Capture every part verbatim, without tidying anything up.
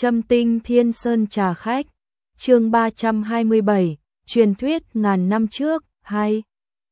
Châm tinh Thiên Sơn trà khách, chương ba trăm hai mươi bảy, truyền thuyết ngàn năm trước, hai.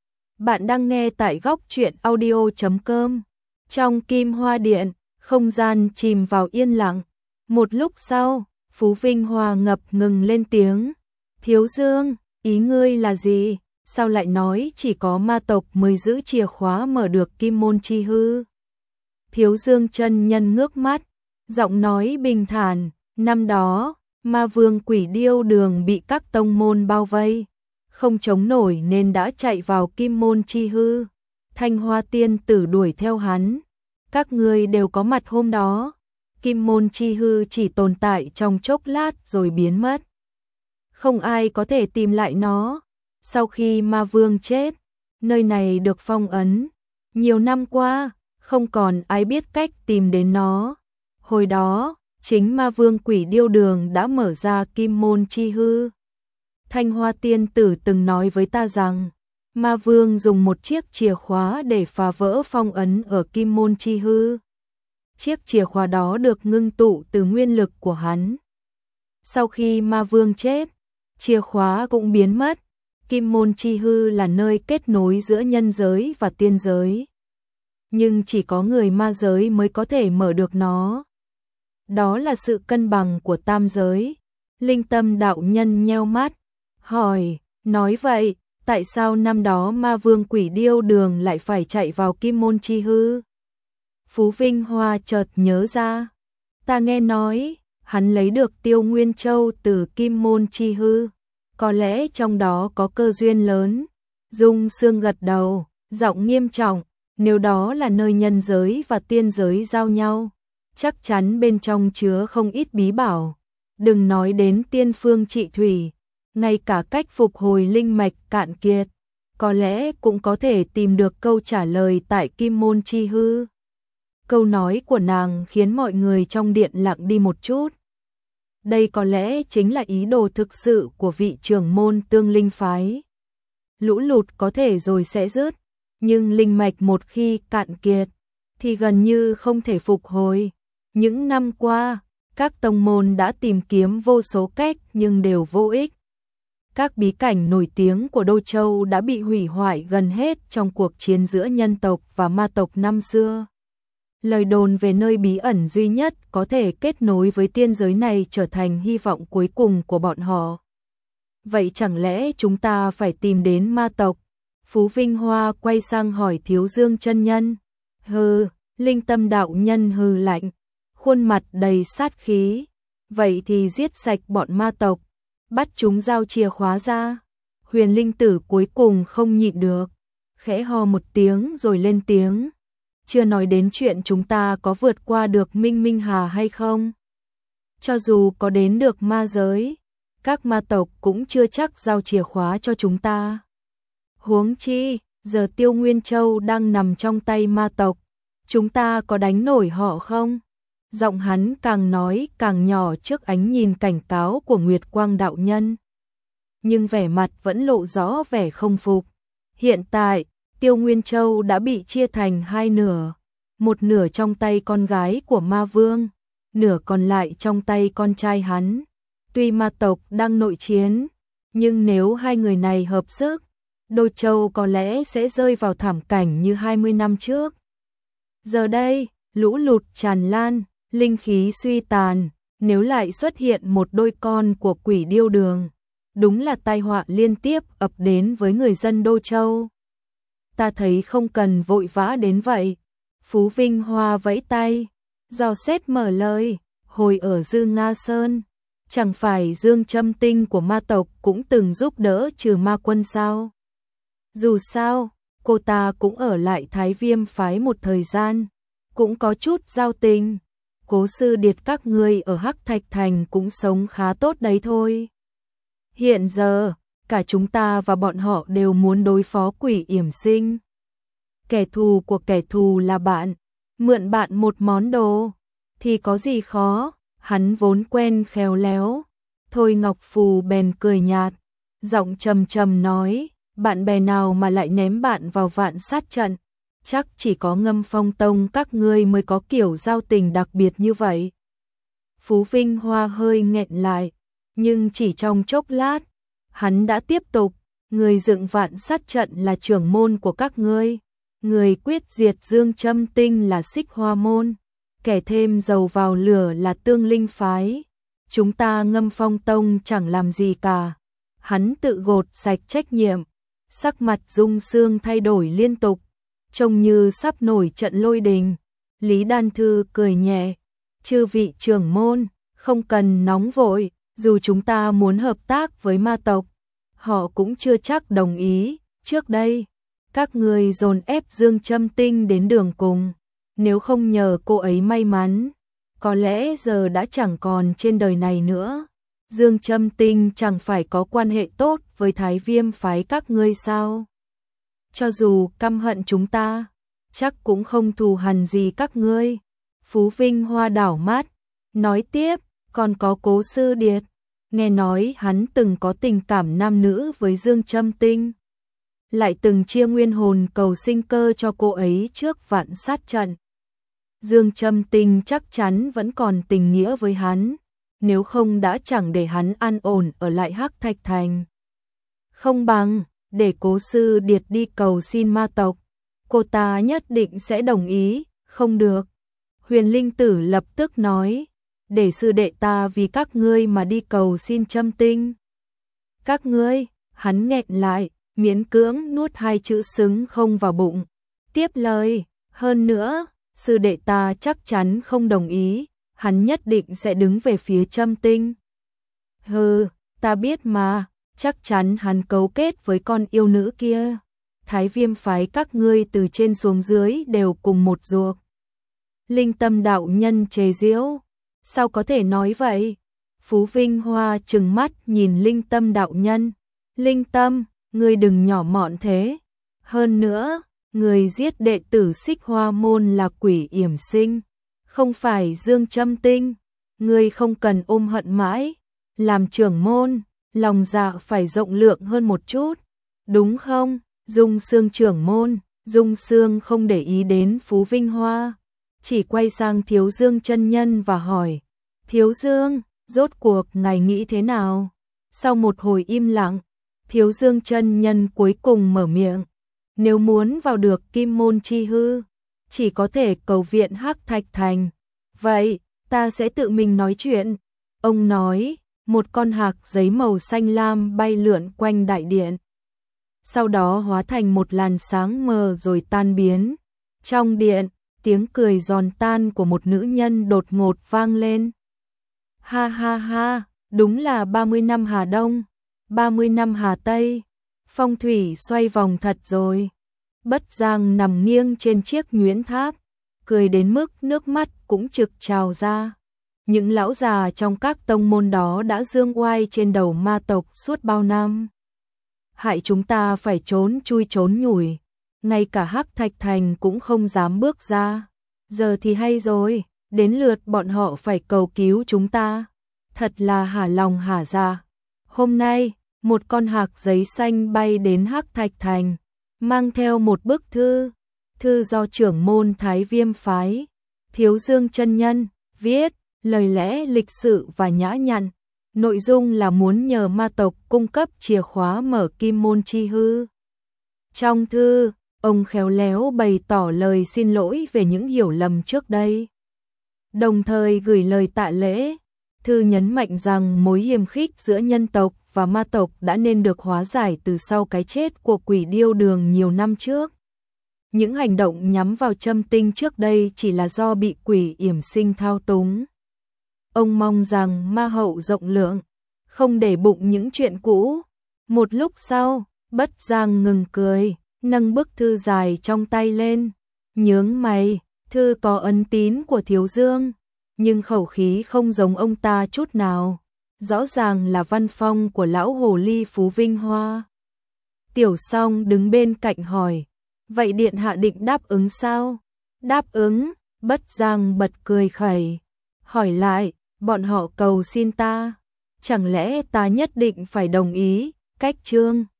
Bạn đang nghe tại góc truyện audio chấm com. Trong Kim Hoa Điện, không gian chìm vào yên lặng. Một lúc sau, Phú Vinh Hòa ngập ngừng lên tiếng. Thiếu Dương, ý ngươi là gì? Sao lại nói chỉ có ma tộc mới giữ chìa khóa mở được Kim Môn Chi Hư? Thiếu Dương chân nhân ngước mắt, giọng nói bình thản, năm đó, ma vương Quỷ Điêu Đường bị các tông môn bao vây, không chống nổi nên đã chạy vào Kim Môn Chi Hư. Thanh Hoa Tiên Tử đuổi theo hắn. Các ngươi đều có mặt hôm đó. Kim Môn Chi Hư chỉ tồn tại trong chốc lát rồi biến mất. Không ai có thể tìm lại nó. Sau khi ma vương chết, nơi này được phong ấn. Nhiều năm qua, không còn ai biết cách tìm đến nó. Hồi đó, chính ma vương Quỷ Điêu Đường đã mở ra Kim Môn Chi Hư. Thanh Hoa Tiên Tử từng nói với ta rằng, ma vương dùng một chiếc chìa khóa để phá vỡ phong ấn ở Kim Môn Chi Hư. Chiếc chìa khóa đó được ngưng tụ từ nguyên lực của hắn. Sau khi ma vương chết, chìa khóa cũng biến mất. Kim Môn Chi Hư là nơi kết nối giữa nhân giới và tiên giới. Nhưng chỉ có người ma giới mới có thể mở được nó. Đó là sự cân bằng của tam giới. Linh Tâm đạo nhân nheo mắt, hỏi, nói vậy, tại sao năm đó ma vương Quỷ Điêu Đường lại phải chạy vào Kim Môn Chi Hư? Phú Vinh Hoa chợt nhớ ra, ta nghe nói, hắn lấy được Tiêu Nguyên Châu từ Kim Môn Chi Hư, có lẽ trong đó có cơ duyên lớn. Dung Sương gật đầu, giọng nghiêm trọng, nếu đó là nơi nhân giới và tiên giới giao nhau, chắc chắn bên trong chứa không ít bí bảo. Đừng nói đến tiên phương trị thủy, ngay cả cách phục hồi linh mạch cạn kiệt, có lẽ cũng có thể tìm được câu trả lời tại Kim Môn Chi Hư. Câu nói của nàng khiến mọi người trong điện lặng đi một chút. Đây có lẽ chính là ý đồ thực sự của vị trưởng môn Tương Linh phái. Lũ lụt có thể rồi sẽ dứt, nhưng linh mạch một khi cạn kiệt thì gần như không thể phục hồi. Những năm qua, các tông môn đã tìm kiếm vô số cách nhưng đều vô ích. Các bí cảnh nổi tiếng của Đô Châu đã bị hủy hoại gần hết trong cuộc chiến giữa nhân tộc và ma tộc năm xưa. Lời đồn về nơi bí ẩn duy nhất có thể kết nối với tiên giới này trở thành hy vọng cuối cùng của bọn họ. Vậy chẳng lẽ chúng ta phải tìm đến ma tộc? Phú Vinh Hoa quay sang hỏi Thiếu Dương chân nhân. Hừ, Linh Tâm đạo nhân hừ lạnh, khuôn mặt đầy sát khí. Vậy thì giết sạch bọn ma tộc, bắt chúng giao chìa khóa ra. Huyền Linh Tử cuối cùng không nhịn được, khẽ ho một tiếng rồi lên tiếng. Chưa nói đến chuyện chúng ta có vượt qua được Minh Minh Hà hay không. Cho dù có đến được ma giới, các ma tộc cũng chưa chắc giao chìa khóa cho chúng ta. Huống chi, giờ Tiêu Nguyên Châu đang nằm trong tay ma tộc, chúng ta có đánh nổi họ không? Giọng hắn càng nói càng nhỏ trước ánh nhìn cảnh cáo của Nguyệt Quang đạo nhân. Nhưng vẻ mặt vẫn lộ rõ vẻ không phục. Hiện tại, Tiêu Nguyên Châu đã bị chia thành hai nửa. Một nửa trong tay con gái của ma vương, nửa còn lại trong tay con trai hắn. Tuy ma tộc đang nội chiến, nhưng nếu hai người này hợp sức, Đô Châu có lẽ sẽ rơi vào thảm cảnh như hai mươi năm trước. Giờ đây, lũ lụt tràn lan, linh khí suy tàn, nếu lại xuất hiện một đôi con của Quỷ Điêu Đường, đúng là tai họa liên tiếp ập đến với người dân Đô Châu. Ta thấy không cần vội vã đến vậy. Phú Vinh Hoa vẫy tay, dò xét mở lời, hồi ở Dư Nga Sơn, chẳng phải Dương Châm Tinh của ma tộc cũng từng giúp đỡ trừ ma quân sao? Dù sao, cô ta cũng ở lại Thái Viêm phái một thời gian, cũng có chút giao tình. Cố sư điệt các ngươi ở Hắc Thạch Thành cũng sống khá tốt đấy thôi. Hiện giờ, cả chúng ta và bọn họ đều muốn đối phó Quỷ Yểm Sinh. Kẻ thù của kẻ thù là bạn, mượn bạn một món đồ, thì có gì khó, hắn vốn quen khéo léo. Thôi Ngọc Phù bèn cười nhạt, giọng trầm trầm nói, bạn bè nào mà lại ném bạn vào vạn sát trận, chắc chỉ có Ngâm Phong Tông các ngươi mới có kiểu giao tình đặc biệt như vậy. Phú Vinh Hoa hơi nghẹn lại, nhưng chỉ trong chốc lát, hắn đã tiếp tục, người dựng vạn sát trận là trưởng môn của các ngươi, người quyết diệt Dương Châm Tinh là Xích Hoa môn, kẻ thêm dầu vào lửa là Tương Linh phái. Chúng ta Ngâm Phong tông chẳng làm gì cả. Hắn tự gột sạch trách nhiệm, sắc mặt Dung Sương thay đổi liên tục, trông như sắp nổi trận lôi đình. Lý Đan Thư cười nhẹ, chư vị trưởng môn, không cần nóng vội, dù chúng ta muốn hợp tác với ma tộc, họ cũng chưa chắc đồng ý. Trước đây, các người dồn ép Dương Châm Tinh đến đường cùng, nếu không nhờ cô ấy may mắn, có lẽ giờ đã chẳng còn trên đời này nữa. Dương Châm Tinh chẳng phải có quan hệ tốt với Thái Viêm phái các ngươi sao? Cho dù căm hận chúng ta, chắc cũng không thù hằn gì các ngươi. Phú Vinh Hoa đảo mắt, nói tiếp, còn có Cố Sư Điệt, nghe nói hắn từng có tình cảm nam nữ với Dương Châm Tinh, lại từng chia nguyên hồn cầu sinh cơ cho cô ấy trước vạn sát trận. Dương Châm Tinh chắc chắn vẫn còn tình nghĩa với hắn, nếu không đã chẳng để hắn an ổn ở lại Hắc Thạch Thành. Không bằng, để Cố Sư Điệt đi cầu xin ma tộc, cô ta nhất định sẽ đồng ý. Không được. Huyền Linh Tử lập tức nói, để sư đệ ta vì các ngươi mà đi cầu xin Châm Tinh. Các ngươi, hắn nghẹn lại, miễn cưỡng nuốt hai chữ xứng không vào bụng. Tiếp lời, hơn nữa, sư đệ ta chắc chắn không đồng ý, hắn nhất định sẽ đứng về phía Châm Tinh. Hừ, ta biết mà, chắc chắn hắn cấu kết với con yêu nữ kia. Thái Viêm phái các ngươi từ trên xuống dưới đều cùng một ruột. Linh Tâm đạo nhân chế giễu, sao có thể nói vậy? Phú Vinh Hoa trừng mắt nhìn Linh Tâm đạo nhân. Linh Tâm, ngươi đừng nhỏ mọn thế. Hơn nữa, người giết đệ tử Xích Hoa môn là Quỷ Yểm Sinh, không phải Dương Châm Tinh. Ngươi không cần ôm hận mãi, làm trưởng môn, lòng dạ phải rộng lượng hơn một chút, đúng không? Dung Sương trưởng môn. Dung Sương không để ý đến Phú Vinh Hoa, chỉ quay sang Thiếu Dương chân nhân và hỏi, Thiếu Dương, rốt cuộc ngài nghĩ thế nào? Sau một hồi im lặng, Thiếu Dương chân nhân cuối cùng mở miệng, nếu muốn vào được Kim Môn Chi Hư, chỉ có thể cầu viện Hắc Thạch Thành. Vậy, ta sẽ tự mình nói chuyện. Ông nói, một con hạc giấy màu xanh lam bay lượn quanh đại điện, sau đó hóa thành một làn sáng mờ rồi tan biến. Trong điện, tiếng cười giòn tan của một nữ nhân đột ngột vang lên. Ha ha ha, đúng là ba mươi năm Hà Đông, ba mươi năm Hà Tây, phong thủy xoay vòng thật rồi. Bất Giang nằm nghiêng trên chiếc nhuyễn tháp, cười đến mức nước mắt cũng trực trào ra. Những lão già trong các tông môn đó đã dương oai trên đầu ma tộc suốt bao năm, hại chúng ta phải trốn chui trốn nhủi, ngay cả Hắc Thạch Thành cũng không dám bước ra. Giờ thì hay rồi, đến lượt bọn họ phải cầu cứu chúng ta. Thật là hả lòng hả dạ. Hôm nay, một con hạc giấy xanh bay đến Hắc Thạch Thành, mang theo một bức thư, thư do trưởng môn Thái Viêm phái, Thiếu Dương chân nhân viết, lời lẽ lịch sự và nhã nhặn. Nội dung là muốn nhờ ma tộc cung cấp chìa khóa mở Kim Môn Chi Hư. Trong thư, ông khéo léo bày tỏ lời xin lỗi về những hiểu lầm trước đây, đồng thời gửi lời tạ lễ. Thư nhấn mạnh rằng mối hiềm khích giữa nhân tộc và ma tộc đã nên được hóa giải từ sau cái chết của Quỷ Điêu Đường nhiều năm trước. Những hành động nhắm vào Châm Tinh trước đây chỉ là do bị Quỷ Yểm Sinh thao túng. Ông mong rằng ma hậu rộng lượng, không để bụng những chuyện cũ. Một lúc sau, Bất Giang ngừng cười, nâng bức thư dài trong tay lên, nhướng mày. Thư có ấn tín của Thiếu Dương, nhưng khẩu khí không giống ông ta chút nào, rõ ràng là văn phong của lão hồ ly Phú Vinh Hoa. Tiểu Song đứng bên cạnh hỏi, vậy điện hạ định đáp ứng sao? Đáp ứng. Bất Giang bật cười khẩy, hỏi lại, bọn họ cầu xin ta, chẳng lẽ ta nhất định phải đồng ý? Cách chương